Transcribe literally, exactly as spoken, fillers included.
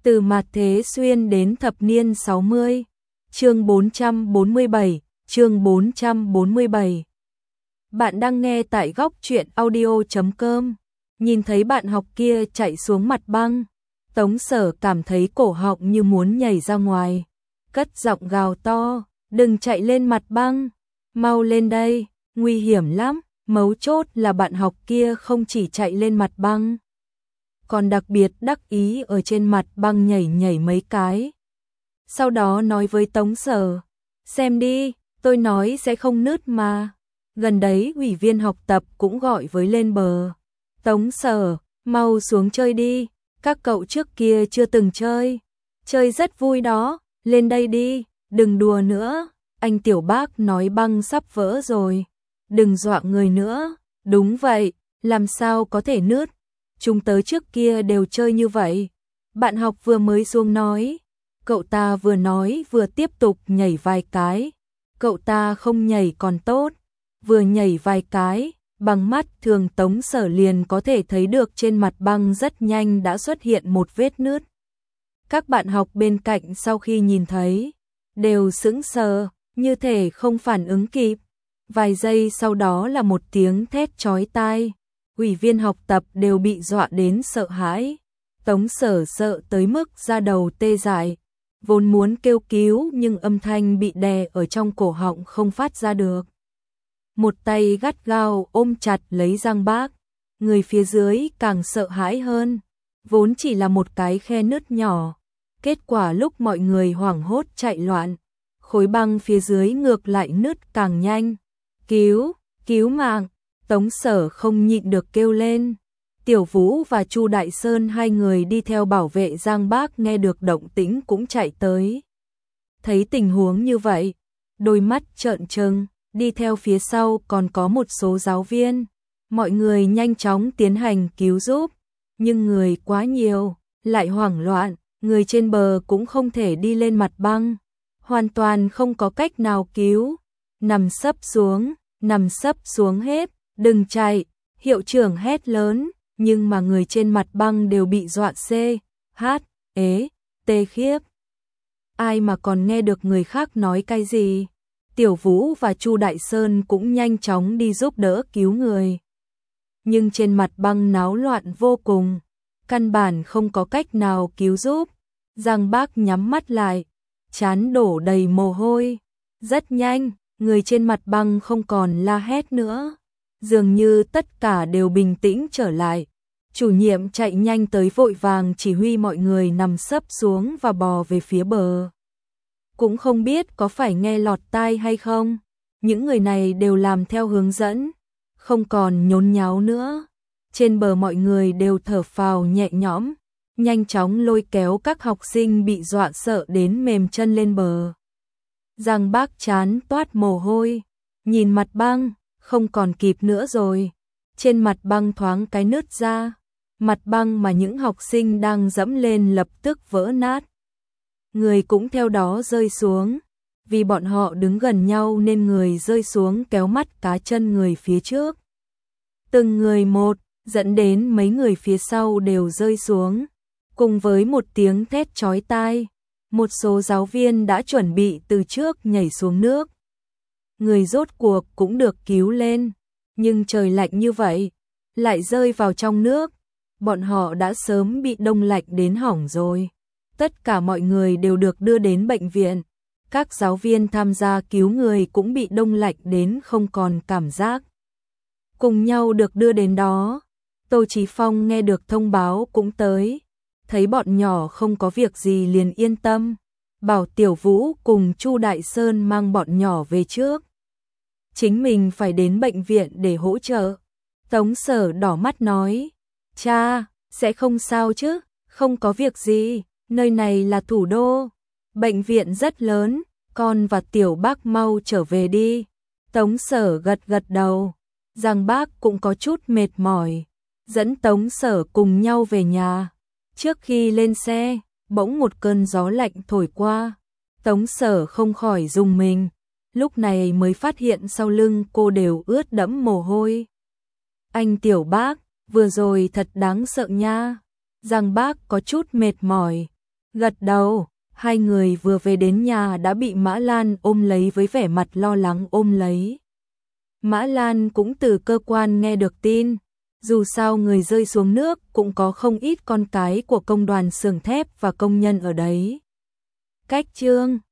Từ mạt thế xuyên đến thập niên sáu mươi. Chương bốn trăm bốn mươi bảy, chương bốn trăm bốn mươi bảy. Bạn đang nghe tại góc truyện audio chấm com. Nhìn thấy bạn học kia chạy xuống mặt băng, Tống Sở cảm thấy cổ họng như muốn nhảy ra ngoài, cất giọng gào to, "Đừng chạy lên mặt băng, mau lên đây, nguy hiểm lắm." Mấu chốt là bạn học kia không chỉ chạy lên mặt băng, còn đặc biệt đắc ý ở trên mặt băng nhảy nhảy mấy cái. Sau đó nói với Tống Sở, "Xem đi, tôi nói sẽ không nứt mà." Gần đấy ủy viên học tập cũng gọi với lên bờ, "Tống Sở, mau xuống chơi đi, các cậu trước kia chưa từng chơi, chơi rất vui đó, lên đây đi, đừng đùa nữa." Anh Tiểu Bác nói băng sắp vỡ rồi, đừng dọa người nữa. "Đúng vậy, làm sao có thể nứt, chúng tớ trước kia đều chơi như vậy." Bạn học vừa mới xuống nói. Cậu ta vừa nói vừa tiếp tục nhảy vài cái. Cậu ta không nhảy còn tốt, vừa nhảy vài cái, bằng mắt thường Tống Sở liền có thể thấy được trên mặt băng rất nhanh đã xuất hiện một vết nứt. Các bạn học bên cạnh sau khi nhìn thấy, đều sững sờ, như thể không phản ứng kịp. Vài giây sau đó là một tiếng thét chói tai, ủy viên học tập đều bị dọa đến sợ hãi. Tống Sở sợ tới mức da đầu tê dại, vốn muốn kêu cứu nhưng âm thanh bị đè ở trong cổ họng không phát ra được. Một tay gắt gao ôm chặt lấy Giang Bác, người phía dưới càng sợ hãi hơn, vốn chỉ là một cái khe nứt nhỏ, kết quả lúc mọi người hoảng hốt chạy loạn, khối băng phía dưới ngược lại nứt càng nhanh. "Cứu, cứu mạng!" Tống Sở không nhịn được kêu lên. Tiểu Vũ và Chu Đại Sơn hai người đi theo bảo vệ Giang Bác nghe được động tĩnh cũng chạy tới. Thấy tình huống như vậy, đôi mắt trợn trừng, đi theo phía sau còn có một số giáo viên. Mọi người nhanh chóng tiến hành cứu giúp, nhưng người quá nhiều, lại hoảng loạn, người trên bờ cũng không thể đi lên mặt băng, hoàn toàn không có cách nào cứu. "Nằm sấp xuống, nằm sấp xuống hết, đừng chạy!" Hiệu trưởng hét lớn, nhưng mà người trên mặt băng đều bị dọa xê, hát, ế, tê khiếp. Ai mà còn nghe được người khác nói cái gì. Tiểu Vũ và Chu Đại Sơn cũng nhanh chóng đi giúp đỡ cứu người. Nhưng trên mặt băng náo loạn vô cùng, căn bản không có cách nào cứu giúp. Giang Bác nhắm mắt lại, trán đổ đầy mồ hôi. Rất nhanh, người trên mặt băng không còn la hét nữa, dường như tất cả đều bình tĩnh trở lại. Chủ nhiệm chạy nhanh tới vội vàng chỉ huy mọi người nằm sấp xuống và bò về phía bờ. Cũng không biết có phải nghe lọt tai hay không, những người này đều làm theo hướng dẫn, không còn nhốn nháo nữa. Trên bờ mọi người đều thở phào nhẹ nhõm, nhanh chóng lôi kéo các học sinh bị dọa sợ đến mềm chân lên bờ. Giang Bác chán toát mồ hôi, nhìn mặt băng, không còn kịp nữa rồi. Trên mặt băng thoáng cái nứt ra, mặt băng mà những học sinh đang dẫm lên lập tức vỡ nát. Người cũng theo đó rơi xuống, vì bọn họ đứng gần nhau nên người rơi xuống kéo mắt cá chân người phía trước. Từng người một, dẫn đến mấy người phía sau đều rơi xuống. Cùng với một tiếng thét chói tai, một số giáo viên đã chuẩn bị từ trước nhảy xuống nước. Người rốt cuộc cũng được cứu lên, nhưng trời lạnh như vậy, lại rơi vào trong nước, bọn họ đã sớm bị đông lạnh đến hỏng rồi. Tất cả mọi người đều được đưa đến bệnh viện, các giáo viên tham gia cứu người cũng bị đông lạnh đến không còn cảm giác. Cùng nhau được đưa đến đó, Tô Chí Phong nghe được thông báo cũng tới, thấy bọn nhỏ không có việc gì liền yên tâm, bảo Tiểu Vũ cùng Chu Đại Sơn mang bọn nhỏ về trước. Chính mình phải đến bệnh viện để hỗ trợ. Tống Sở đỏ mắt nói, "Cha, sẽ không sao chứ, không có việc gì, nơi này là thủ đô, bệnh viện rất lớn, con và Tiểu Bác mau trở về đi." Tống Sở gật gật đầu. Giang Bác cũng có chút mệt mỏi, dẫn Tống Sở cùng nhau về nhà. Trước khi lên xe, bỗng một cơn gió lạnh thổi qua, Tống Sở không khỏi rùng mình, lúc này mới phát hiện sau lưng cô đều ướt đẫm mồ hôi. "Anh Tiểu Bác, vừa rồi thật đáng sợ nha." Giang Bác có chút mệt mỏi, Gật đầu, hai người vừa về đến nhà đã bị Mã Lan ôm lấy với vẻ mặt lo lắng ôm lấy. Mã Lan cũng từ cơ quan nghe được tin, dù sao người rơi xuống nước cũng có không ít con cái của công đoàn xưởng thép và công nhân ở đấy. Cách chương